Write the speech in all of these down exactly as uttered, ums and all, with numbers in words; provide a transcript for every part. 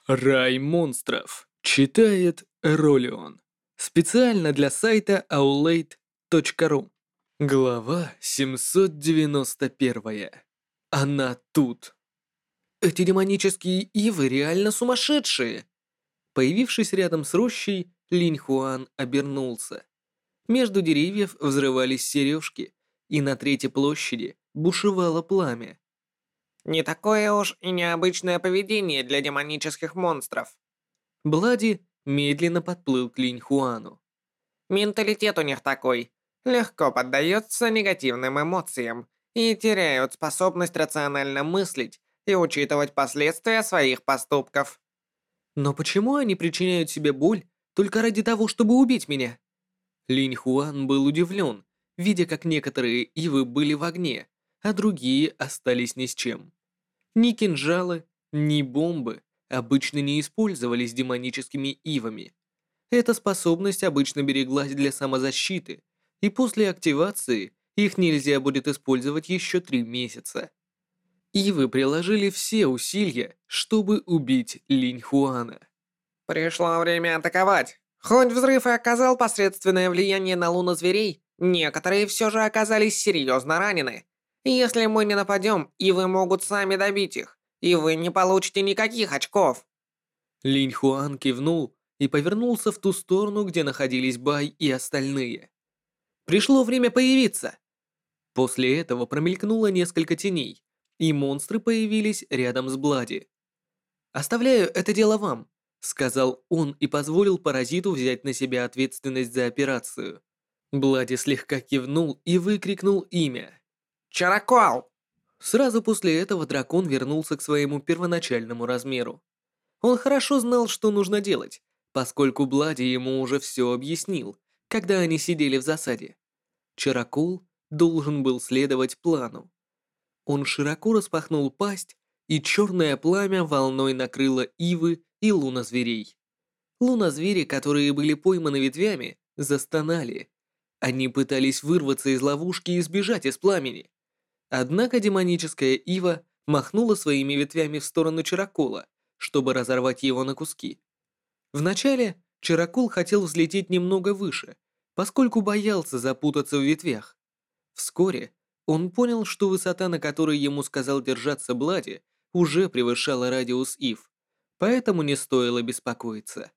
Рай монстров. Читает Ролион. Специально для сайта аулейт точка ру. Глава семьсот девяносто один. Она тут. Эти демонические ивы реально сумасшедшие. Появившись рядом с рощей, Линь Хуан обернулся. Между деревьев взрывались сережки, и на третьей площади бушевало пламя. Не такое уж и необычное поведение для демонических монстров. Блади медленно подплыл к Линь Хуану. Менталитет у них такой. Легко поддается негативным эмоциям и теряют способность рационально мыслить и учитывать последствия своих поступков. Но почему они причиняют себе боль только ради того, чтобы убить меня? Линь Хуан был удивлен, видя, как некоторые ивы были в огне, а другие остались ни с чем. Ни кинжалы, ни бомбы обычно не использовались демоническими ивами. Эта способность обычно береглась для самозащиты, и после активации их нельзя будет использовать еще три месяца. Ивы приложили все усилия, чтобы убить Линь Хуана. Пришло время атаковать. Хоть взрыв и оказал посредственное влияние на лунозверей, некоторые все же оказались серьезно ранены. Если мы не нападем, ивы могут сами добить их, и вы не получите никаких очков. Линь Хуан кивнул и повернулся в ту сторону, где находились Бай и остальные. Пришло время появиться. После этого промелькнуло несколько теней, и монстры появились рядом с Блади. «Оставляю это дело вам», — сказал он и позволил паразиту взять на себя ответственность за операцию. Блади слегка кивнул и выкрикнул имя. Чаракол! Сразу после этого дракон вернулся к своему первоначальному размеру. Он хорошо знал, что нужно делать, поскольку Блади ему уже все объяснил, когда они сидели в засаде. Чаракул должен был следовать плану. Он широко распахнул пасть, и черное пламя волной накрыло ивы и лунозверей. Лунозвери, которые были пойманы ветвями, застонали. Они пытались вырваться из ловушки и сбежать из пламени. Однако демоническая ива махнула своими ветвями в сторону Чаракула, чтобы разорвать его на куски. Вначале Чаракул хотел взлететь немного выше, поскольку боялся запутаться в ветвях. Вскоре он понял, что высота, на которой ему сказал держаться Блади, уже превышала радиус ив, поэтому не стоило беспокоиться.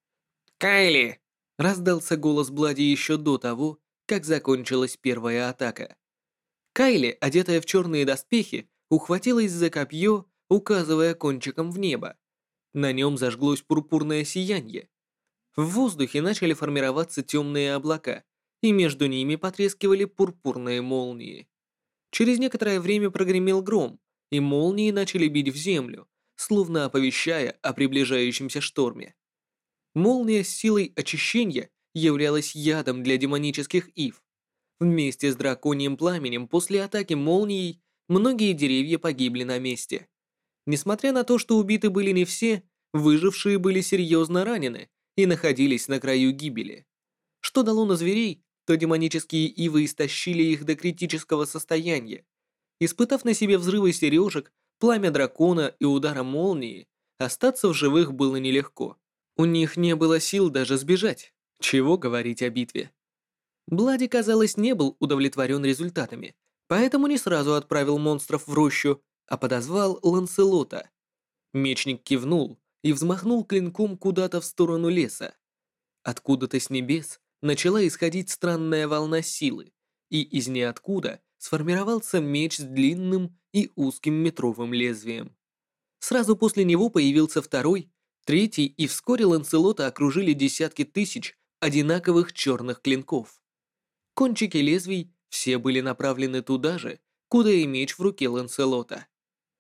Кайли! Раздался голос Блади еще до того, как закончилась первая атака. Кайли, одетая в черные доспехи, ухватилась за копье, указывая кончиком в небо. На нем зажглось пурпурное сияние. В воздухе начали формироваться темные облака, и между ними потрескивали пурпурные молнии. Через некоторое время прогремел гром, и молнии начали бить в землю, словно оповещая о приближающемся шторме. Молния с силой очищения являлась ядом для демонических ив. Вместе с драконьим пламенем после атаки молнией многие деревья погибли на месте. Несмотря на то, что убиты были не все, выжившие были серьезно ранены и находились на краю гибели. Что дало на зверей, то демонические ивы истощили их до критического состояния. Испытав на себе взрывы сережек, пламя дракона и удара молнии, остаться в живых было нелегко. У них не было сил даже сбежать. Чего говорить о битве. Блади, казалось, не был удовлетворен результатами, поэтому не сразу отправил монстров в рощу, а подозвал Ланселота. Мечник кивнул и взмахнул клинком куда-то в сторону леса. Откуда-то с небес начала исходить странная волна силы, и из ниоткуда сформировался меч с длинным и узким метровым лезвием. Сразу после него появился второй, третий, и вскоре Ланселота окружили десятки тысяч одинаковых черных клинков. Кончики лезвий все были направлены туда же, куда и меч в руке Ланселота.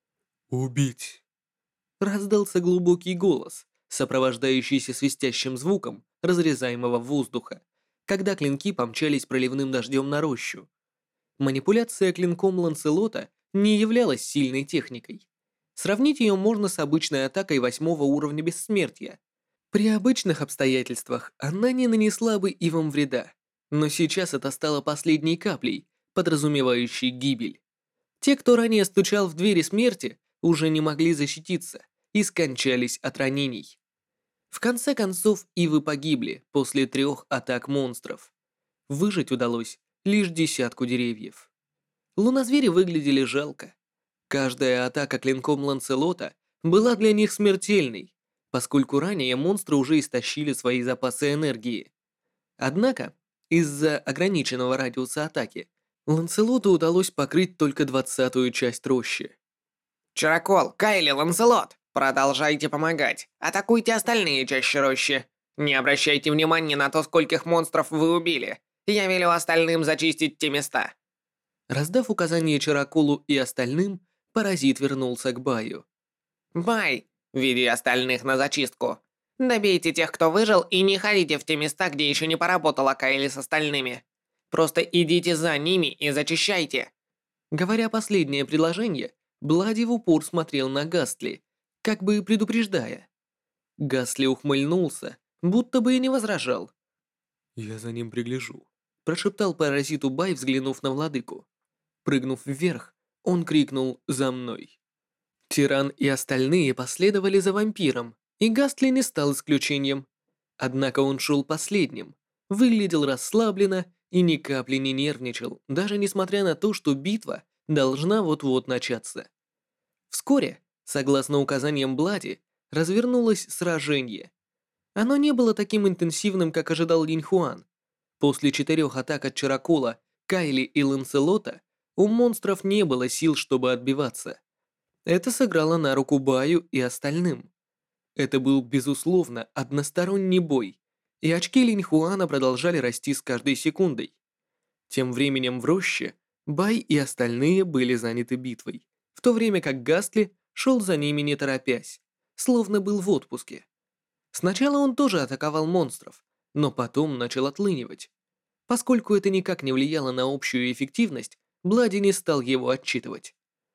«Убить!» Раздался глубокий голос, сопровождающийся свистящим звуком разрезаемого воздуха, когда клинки помчались проливным дождем на рощу. Манипуляция клинком Ланселота не являлась сильной техникой. Сравнить ее можно с обычной атакой восьмого уровня бессмертия. При обычных обстоятельствах она не нанесла бы ивам вреда, но сейчас это стало последней каплей, подразумевающей гибель. Те, кто ранее стучал в двери смерти, уже не могли защититься и скончались от ранений. В конце концов, ивы погибли после трех атак монстров. Выжить удалось лишь десятку деревьев. Лунозвери выглядели жалко. Каждая атака клинком Ланселота была для них смертельной, поскольку ранее монстры уже истощили свои запасы энергии. Однако, из-за ограниченного радиуса атаки, Ланселоту удалось покрыть только двадцатую часть рощи. Чарокол, Кайли, Ланселот, продолжайте помогать. Атакуйте остальные чаще рощи. Не обращайте внимания на то, скольких монстров вы убили. Я велю остальным зачистить те места. Раздав указание Чароколу и остальным, паразит вернулся к Баю. Бай, веди остальных на зачистку. Добейте тех, кто выжил, и не ходите в те места, где еще не поработала Кайли с остальными. Просто идите за ними и зачищайте. Говоря последнее предложение, Блади в упор смотрел на Гастли, как бы предупреждая. Гастли ухмыльнулся, будто бы и не возражал. «Я за ним пригляжу», – прошептал паразиту Бай, взглянув на владыку. Прыгнув вверх, он крикнул «За мной!». Тиран и остальные последовали за вампиром, и Гастли не стал исключением. Однако он шел последним, выглядел расслабленно и ни капли не нервничал, даже несмотря на то, что битва должна вот-вот начаться. Вскоре, согласно указаниям Блади, развернулось сражение. Оно не было таким интенсивным, как ожидал Линь Хуан. После четырех атак от Чарокола, Кайли и Ланселота у монстров не было сил, чтобы отбиваться. Это сыграло на руку Баю и остальным. Это был, безусловно, односторонний бой, и очки Линь Хуана продолжали расти с каждой секундой. Тем временем в роще Бай и остальные были заняты битвой, в то время как Гастли шел за ними не торопясь, словно был в отпуске. Сначала он тоже атаковал монстров, но потом начал отлынивать. Поскольку это никак не влияло на общую эффективность, Блади не стал его отчитывать.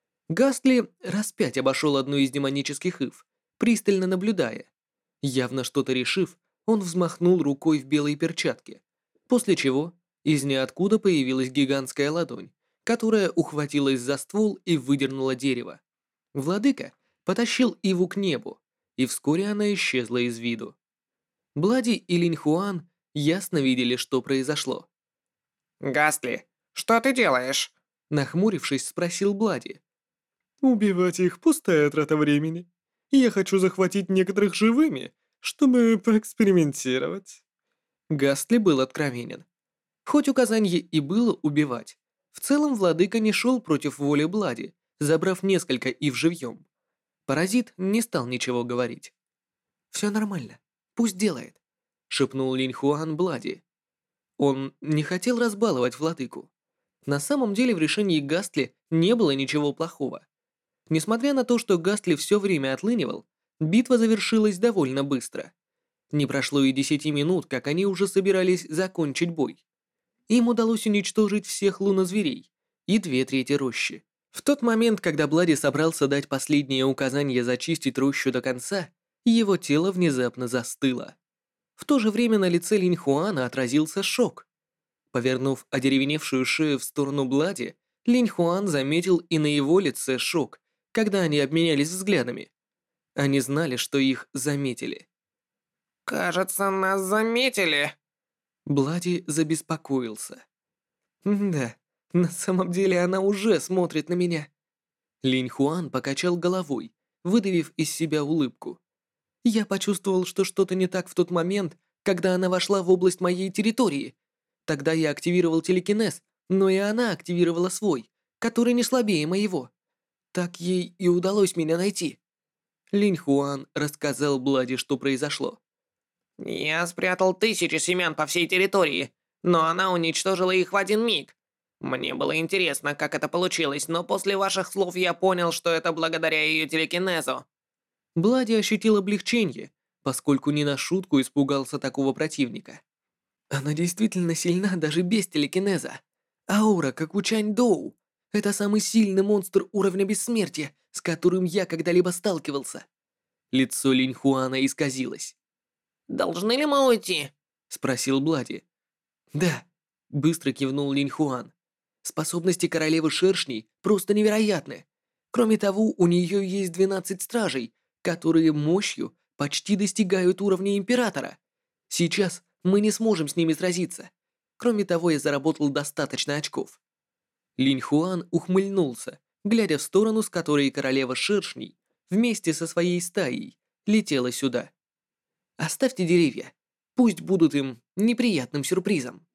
Гастли раз пять обошел одну из демонических ив, пристально наблюдая. Явно что-то решив, он взмахнул рукой в белой перчатке, после чего из ниоткуда появилась гигантская ладонь, которая ухватилась за ствол и выдернула дерево. Владыка потащил иву к небу, и вскоре она исчезла из виду. Блади и Линь Хуан ясно видели, что произошло. Гастли, что ты делаешь? Нахмурившись, спросил Блади. Убивать их – пустая трата времени. Я хочу захватить некоторых живыми, чтобы поэкспериментировать. Гастли был откровенен. Хоть указание и было убивать, в целом владыка не шел против воли Блади, забрав несколько ив живьем. Паразит не стал ничего говорить. «Все нормально, пусть делает», — шепнул Линь Хуан Блади. Он не хотел разбаловать владыку. На самом деле в решении Гастли не было ничего плохого. Несмотря на то, что Гастли все время отлынивал, битва завершилась довольно быстро. Не прошло и десяти минут, как они уже собирались закончить бой. Им удалось уничтожить всех лунозверей и две трети рощи. В тот момент, когда Блади собрался дать последнее указание зачистить рощу до конца, его тело внезапно застыло. В то же время на лице Линь Хуана отразился шок. Повернув одеревеневшую шею в сторону Блади, Линь Хуан заметил и на его лице шок, когда они обменялись взглядами. Они знали, что их заметили. Кажется, нас заметили. Блади забеспокоился. «Да, на самом деле она уже смотрит на меня». Линь Хуан покачал головой, выдавив из себя улыбку. «Я почувствовал, что что-то не так в тот момент, когда она вошла в область моей территории. Тогда я активировал телекинез, но и она активировала свой, который не слабее моего. Так ей и удалось меня найти». Линь Хуан рассказал Блади, что произошло. Я спрятал тысячи семян по всей территории, но она уничтожила их в один миг. Мне было интересно, как это получилось, но после ваших слов я понял, что это благодаря ее телекинезу. Блади ощутил облегчение, поскольку не на шутку испугался такого противника. Она действительно сильна даже без телекинеза. Аура, как у Чань Доу. Это самый сильный монстр уровня бессмертия, с которым я когда-либо сталкивался. Лицо Линь Хуана исказилось. «Должны ли мы уйти?» — спросил Блади. «Да», — быстро кивнул Линь Хуан. «Способности королевы шершней просто невероятны. Кроме того, у нее есть двенадцать стражей, которые мощью почти достигают уровня Императора. Сейчас мы не сможем с ними сразиться. Кроме того, я заработал достаточно очков. Линь Хуан ухмыльнулся, глядя в сторону, с которой королева шершней вместе со своей стаей летела сюда. Оставьте деревья, пусть будут им неприятным сюрпризом.